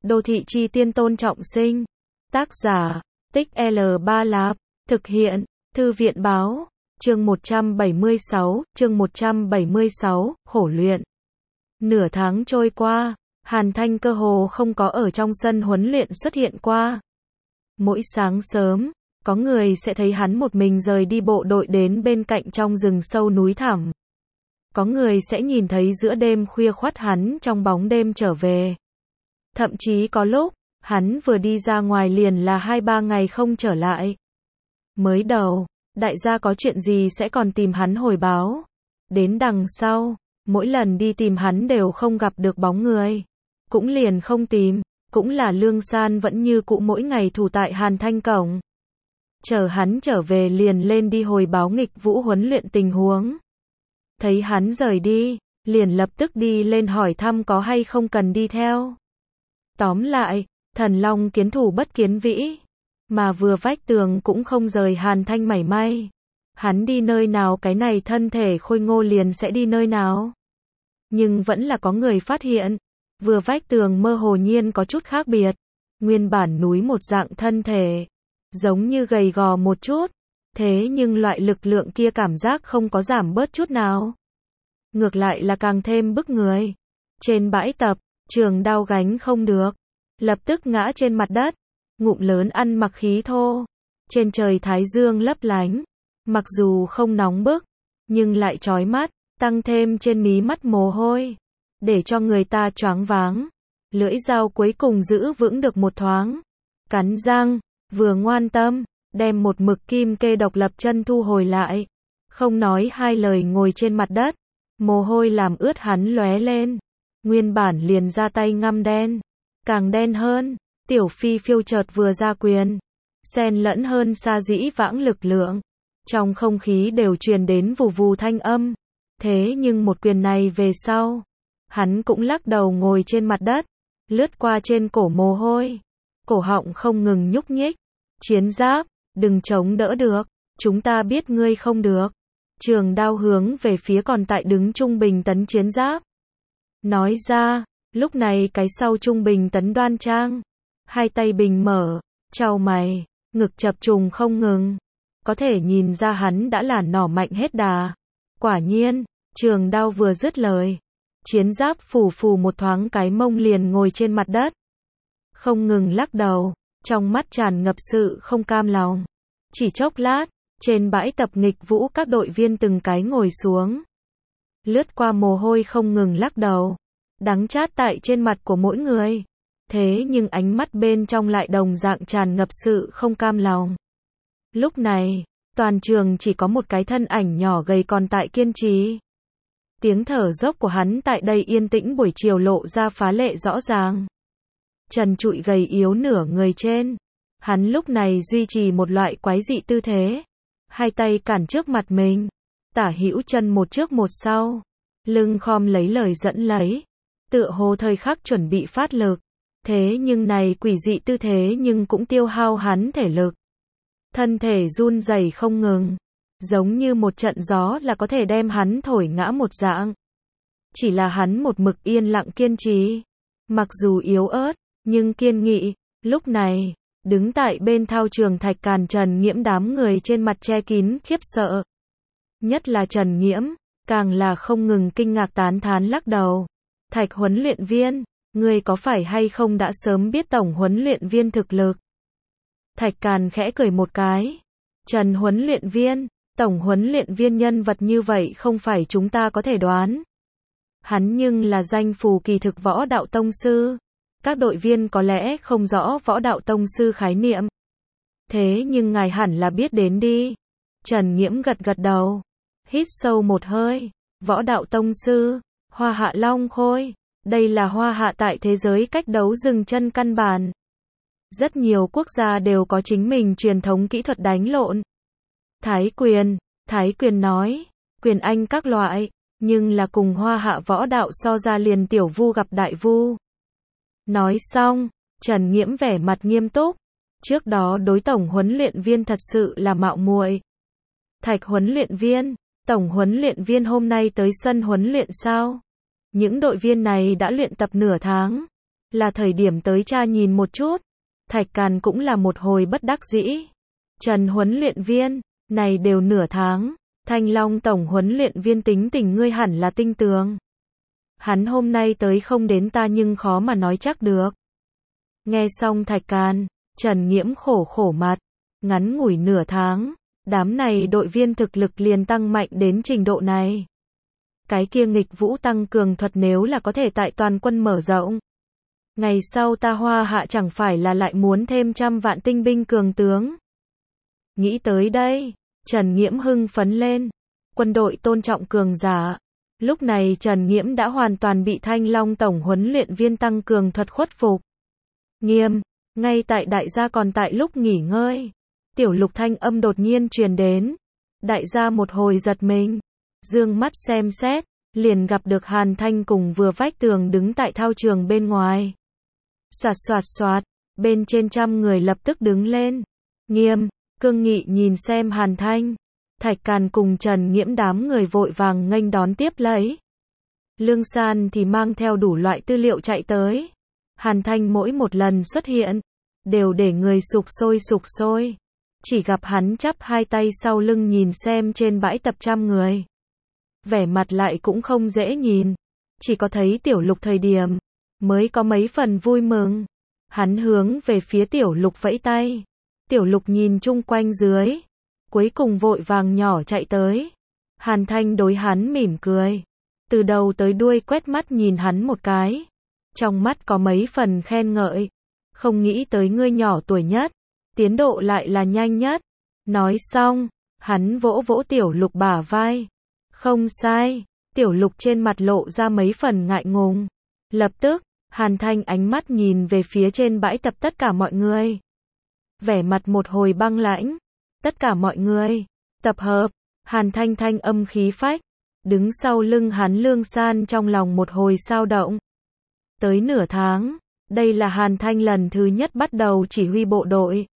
Đô thị chi tiên Tôn Trọng Sinh. Tác giả, Tích L3 Lạp. Thực hiện, Thư viện báo. Chương 176, chương 176, khổ luyện. Nửa tháng trôi qua, Hàn Thanh cơ hồ không có ở trong sân huấn luyện xuất hiện qua. Mỗi sáng sớm, có người sẽ thấy hắn một mình rời đi bộ đội đến bên cạnh trong rừng sâu núi thẳm. Có người sẽ nhìn thấy giữa đêm khuya khoắt hắn trong bóng đêm trở về. Thậm chí có lúc, hắn vừa đi ra ngoài liền là 2-3 ngày không trở lại. Mới đầu, đại gia có chuyện gì sẽ còn tìm hắn hồi báo. Đến đằng sau, mỗi lần đi tìm hắn đều không gặp được bóng người. Cũng liền không tìm, cũng là Lương San vẫn như cũ mỗi ngày thủ tại Hàn Thanh cổng. Chờ hắn trở về liền lên đi hồi báo Nghịch Vũ huấn luyện tình huống. Thấy hắn rời đi, liền lập tức đi lên hỏi thăm có hay không cần đi theo. Tóm lại, thần long kiến thủ bất kiến vĩ, mà vừa vách tường cũng không rời Hàn Thanh mảy may. Hắn đi nơi nào cái này thân thể khôi ngô liền sẽ đi nơi nào. Nhưng vẫn là có người phát hiện, vừa vách tường mơ hồ nhiên có chút khác biệt. Nguyên bản núi một dạng thân thể, giống như gầy gò một chút, thế nhưng loại lực lượng kia cảm giác không có giảm bớt chút nào. Ngược lại là càng thêm bức người. Trên bãi tập, Trường Đao gánh không được, lập tức ngã trên mặt đất, ngụm lớn ăn mặc khí thô. Trên trời thái dương lấp lánh, mặc dù không nóng bức, nhưng lại chói mắt, tăng thêm trên mí mắt mồ hôi, để cho người ta choáng váng. Lưỡi dao cuối cùng giữ vững được một thoáng, cắn răng, vừa ngoan tâm, đem một mực kim kê độc lập chân thu hồi lại. Không nói hai lời ngồi trên mặt đất, mồ hôi làm ướt hắn lóe lên. Nguyên bản liền ra tay ngăm đen, càng đen hơn. Tiểu phi phiêu chợt vừa ra quyền, xen lẫn hơn xa dĩ vãng lực lượng. Trong không khí đều truyền đến vù vù thanh âm. Thế nhưng một quyền này về sau, hắn cũng lắc đầu ngồi trên mặt đất, lướt qua trên cổ mồ hôi, cổ họng không ngừng nhúc nhích. Chiến giáp, đừng chống đỡ được, chúng ta biết ngươi không được. Trường Đao hướng về phía còn tại đứng trung bình tấn chiến giáp. Nói ra, lúc này cái sau trung bình tấn đoan trang, hai tay bình mở, chau mày, ngực chập trùng không ngừng. Có thể nhìn ra hắn đã là nỏ mạnh hết đà. Quả nhiên, Trường Đao vừa dứt lời, chiến giáp phù phù một thoáng cái mông liền ngồi trên mặt đất. Không ngừng lắc đầu, trong mắt tràn ngập sự không cam lòng. Chỉ chốc lát, trên bãi tập Nghịch Vũ các đội viên từng cái ngồi xuống. Lướt qua mồ hôi không ngừng lắc đầu, đắng chát tại trên mặt của mỗi người. Thế nhưng ánh mắt bên trong lại đồng dạng tràn ngập sự không cam lòng. Lúc này, toàn trường chỉ có một cái thân ảnh nhỏ gầy còn tại kiên trì. Tiếng thở dốc của hắn tại đây yên tĩnh buổi chiều lộ ra phá lệ rõ ràng. Trần trụi gầy yếu nửa người trên. Hắn lúc này duy trì một loại quái dị tư thế. Hai tay cản trước mặt mình, tả hữu chân một trước một sau, lưng khom lấy lời dẫn lấy, tựa hồ thời khắc chuẩn bị phát lực. Thế nhưng này quỷ dị tư thế nhưng cũng tiêu hao hắn thể lực. Thân thể run rẩy không ngừng, giống như một trận gió là có thể đem hắn thổi ngã một dạng. Chỉ là hắn một mực yên lặng kiên trì, mặc dù yếu ớt, nhưng kiên nghị. Lúc này, đứng tại bên thao trường Thạch Càn Trần Nghiễm đám người trên mặt che kín khiếp sợ. Nhất là Trần Nghiễm, càng là không ngừng kinh ngạc tán thán lắc đầu. Thạch huấn luyện viên, ngươi có phải hay không đã sớm biết tổng huấn luyện viên thực lực? Thạch Càn khẽ cười một cái. Trần huấn luyện viên, tổng huấn luyện viên nhân vật như vậy không phải chúng ta có thể đoán. Hắn nhưng là danh phù kỳ thực võ đạo tông sư. Các đội viên có lẽ không rõ võ đạo tông sư khái niệm. Thế nhưng ngài hẳn là biết đến đi. Trần Nghiễm gật gật đầu. Hít sâu một hơi. Võ đạo tông sư, Hoa Hạ Long Khôi. Đây là Hoa Hạ tại thế giới cách đấu dừng chân căn bản. Rất nhiều quốc gia đều có chính mình truyền thống kỹ thuật đánh lộn. Thái quyền nói, quyền Anh các loại, nhưng là cùng Hoa Hạ võ đạo so ra liền tiểu vu gặp đại vu. Nói xong, Trần Nghiễm vẻ mặt nghiêm túc. Trước đó đối tổng huấn luyện viên thật sự là mạo muội. Thạch huấn luyện viên, tổng huấn luyện viên hôm nay tới sân huấn luyện sao? Những đội viên này đã luyện tập nửa tháng. là thời điểm tới tra nhìn một chút. Thạch Càn cũng là một hồi bất đắc dĩ. Trần huấn luyện viên, này đều nửa tháng, Thanh Long tổng huấn luyện viên tính tình ngươi hẳn là tinh tường. Hắn hôm nay tới không đến ta nhưng khó mà nói chắc được. Nghe xong Thạch Càn, Trần Nghiễm khổ khổ mặt, ngắn ngủi nửa tháng, đám này đội viên thực lực liền tăng mạnh đến trình độ này. Cái kia nghịch vũ tăng cường thuật nếu là có thể tại toàn quân mở rộng. Ngày sau ta Hoa Hạ chẳng phải là lại muốn thêm 100 vạn tinh binh cường tướng. Nghĩ tới đây, Trần Nghiễm hưng phấn lên. Quân đội tôn trọng cường giả. Lúc này Trần Nghiễm đã hoàn toàn bị Thanh Long tổng huấn luyện viên tăng cường thuật khuất phục. Nghiêm, ngay tại đại gia còn tại lúc nghỉ ngơi, Tiểu Lục thanh âm đột nhiên truyền đến. Đại gia một hồi giật mình, dương mắt xem xét, liền gặp được Hàn Thanh cùng vừa vách tường đứng tại thao trường bên ngoài. Soạt soạt soạt, bên trên 100 người lập tức đứng lên. Nghiêm, cương nghị nhìn xem Hàn Thanh. Thạch Càn cùng Trần Nghiễm đám người vội vàng nghênh đón tiếp lấy. Lương San thì mang theo đủ loại tư liệu chạy tới. Hàn Thanh mỗi một lần xuất hiện, đều để người sục sôi. Chỉ gặp hắn chắp hai tay sau lưng nhìn xem trên bãi tập 100 người. Vẻ mặt lại cũng không dễ nhìn. Chỉ có thấy Tiểu Lục thời điểm, mới có mấy phần vui mừng. Hắn hướng về phía Tiểu Lục vẫy tay. Tiểu Lục nhìn chung quanh dưới. Cuối cùng vội vàng nhỏ chạy tới. Hàn Thanh đối hắn mỉm cười. Từ đầu tới đuôi quét mắt nhìn hắn một cái. Trong mắt có mấy phần khen ngợi. Không nghĩ tới ngươi nhỏ tuổi nhất. Tiến độ lại là nhanh nhất. Nói xong, hắn vỗ vỗ Tiểu Lục bả vai. Không sai, Tiểu Lục trên mặt lộ ra mấy phần ngại ngùng. Lập tức, Hàn Thanh ánh mắt nhìn về phía trên bãi tập tất cả mọi người. Vẻ mặt một hồi băng lãnh. Tất cả mọi người, tập hợp. Hàn Thanh thanh âm khí phách. Đứng sau lưng hắn Lương San trong lòng một hồi xao động. Tới nửa tháng, đây là Hàn Thanh lần thứ nhất bắt đầu chỉ huy bộ đội.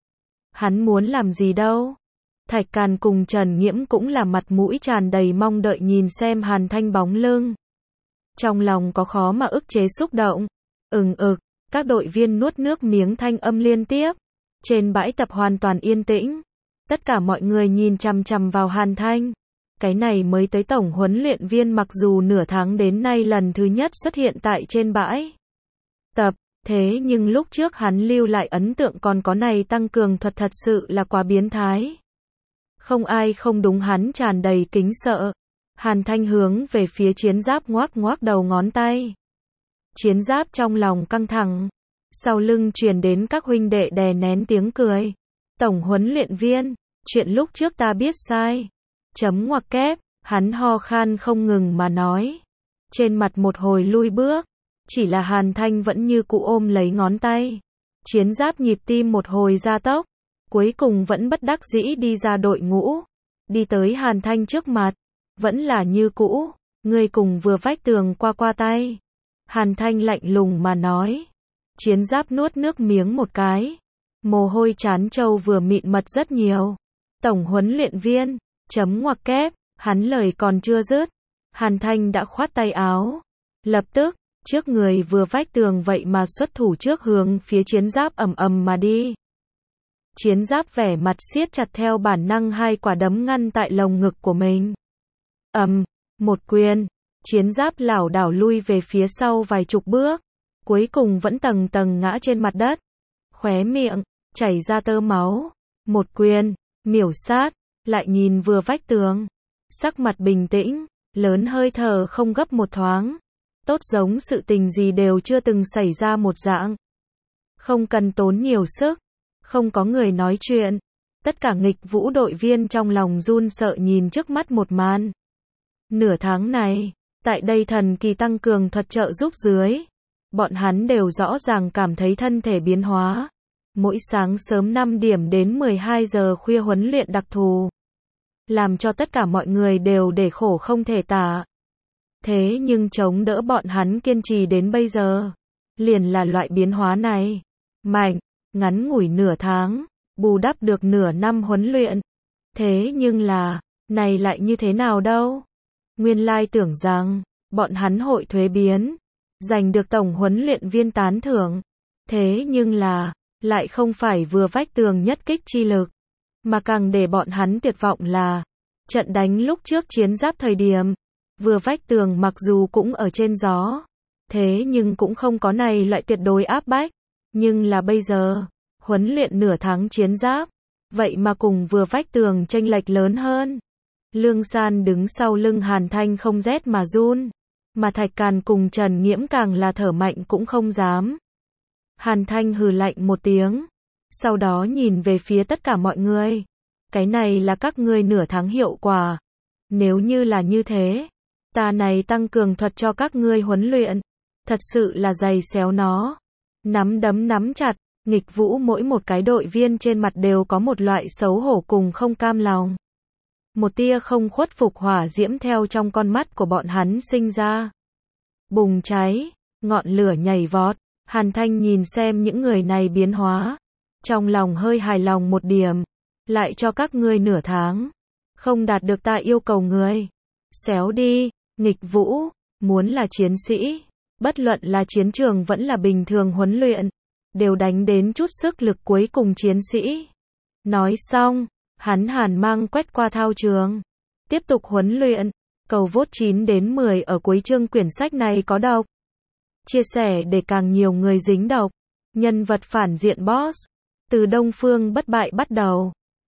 Hắn muốn làm gì đâu? Thạch Càn cùng Trần Nghiễm cũng là mặt mũi tràn đầy mong đợi nhìn xem Hàn Thanh bóng lưng. Trong lòng có khó mà ức chế xúc động. Các đội viên nuốt nước miếng thanh âm liên tiếp. Trên bãi tập hoàn toàn yên tĩnh. Tất cả mọi người nhìn chằm chằm vào Hàn Thanh. Cái này mới tới tổng huấn luyện viên mặc dù nửa tháng đến nay lần thứ nhất xuất hiện tại trên bãi tập. Thế nhưng lúc trước hắn lưu lại ấn tượng còn có này tăng cường thuật thật sự là quá biến thái. Không ai không đúng hắn tràn đầy kính sợ. Hàn Thanh hướng về phía chiến giáp ngoác ngoác đầu ngón tay. Chiến giáp trong lòng căng thẳng. Sau lưng truyền đến các huynh đệ đè nén tiếng cười. Tổng huấn luyện viên, chuyện lúc trước ta biết sai. Chấm ngoặc kép, hắn ho khan không ngừng mà nói. Trên mặt một hồi lui bước. Chỉ là Hàn Thanh vẫn như cũ ôm lấy ngón tay. Chiến giáp nhịp tim một hồi gia tốc. Cuối cùng vẫn bất đắc dĩ đi ra đội ngũ. Đi tới Hàn Thanh trước mặt. Vẫn là như cũ. Ngươi cùng vừa vách tường qua tay. Hàn Thanh lạnh lùng mà nói. Chiến giáp nuốt nước miếng một cái. Mồ hôi trán trâu vừa mịn mật rất nhiều. Tổng huấn luyện viên, chấm ngoặc kép, hắn lời còn chưa dứt. Hàn Thanh đã khoát tay áo. Lập tức, trước người vừa vách tường vậy mà xuất thủ trước hướng phía chiến giáp ầm ầm mà đi. Chiến giáp vẻ mặt siết chặt theo bản năng hai quả đấm ngăn tại lồng ngực của mình. Một quyền, chiến giáp lảo đảo lui về phía sau vài chục bước. Cuối cùng vẫn tầng tầng ngã trên mặt đất. Khóe miệng, chảy ra tơ máu. Một quyền, miểu sát, lại nhìn vừa vách tường. Sắc mặt bình tĩnh, lớn hơi thở không gấp một thoáng. Tốt giống sự tình gì đều chưa từng xảy ra một dạng. Không cần tốn nhiều sức. Không có người nói chuyện. Tất cả nghịch vũ đội viên trong lòng run sợ nhìn trước mắt một màn. Nửa tháng này, tại đây thần kỳ tăng cường thuật trợ giúp dưới. Bọn hắn đều rõ ràng cảm thấy thân thể biến hóa. Mỗi sáng sớm 5 điểm đến 12 giờ khuya huấn luyện đặc thù. Làm cho tất cả mọi người đều để khổ không thể tả. Thế nhưng chống đỡ bọn hắn kiên trì đến bây giờ. Liền là loại biến hóa này. Mạnh, ngắn ngủi nửa tháng, bù đắp được nửa năm huấn luyện. Thế nhưng là, này lại như thế nào đâu? Nguyên lai tưởng rằng, bọn hắn hội thuế biến. giành được tổng huấn luyện viên tán thưởng. Thế nhưng là, lại không phải vừa vách tường nhất kích chi lực, mà càng để bọn hắn tuyệt vọng là, trận đánh lúc trước chiến giáp thời điểm, vừa vách tường mặc dù cũng ở trên gió, thế nhưng cũng không có này loại tuyệt đối áp bách, nhưng là bây giờ, huấn luyện nửa tháng chiến giáp, vậy mà cùng vừa vách tường chênh lệch lớn hơn. Lương San đứng sau lưng Hàn Thanh không rét mà run, mà Thạch Càn cùng Trần Nghiễm càng là thở mạnh cũng không dám. Hàn Thanh hừ lạnh một tiếng, sau đó nhìn về phía tất cả mọi người. Cái này là các ngươi nửa tháng hiệu quả. Nếu như là như thế, ta này tăng cường thuật cho các ngươi huấn luyện, thật sự là giày xéo nó. Nắm đấm nắm chặt, Nghịch Vũ mỗi một cái đội viên trên mặt đều có một loại xấu hổ cùng không cam lòng. Một tia không khuất phục hỏa diễm theo trong con mắt của bọn hắn sinh ra. Bùng cháy, ngọn lửa nhảy vọt, Hàn Thanh nhìn xem những người này biến hóa. Trong lòng hơi hài lòng một điểm, lại cho các ngươi nửa tháng. Không đạt được ta yêu cầu người. Xéo đi, Nghịch Vũ, muốn là chiến sĩ. Bất luận là chiến trường vẫn là bình thường huấn luyện. Đều đánh đến chút sức lực cuối cùng chiến sĩ. Nói xong, hắn hàn mang quét qua thao trường. Tiếp tục huấn luyện. Cầu vote 9 đến 10 ở cuối chương quyển sách này có độc. Chia sẻ để càng nhiều người dính độc. Nhân vật phản diện boss. Từ Đông Phương bất bại bắt đầu.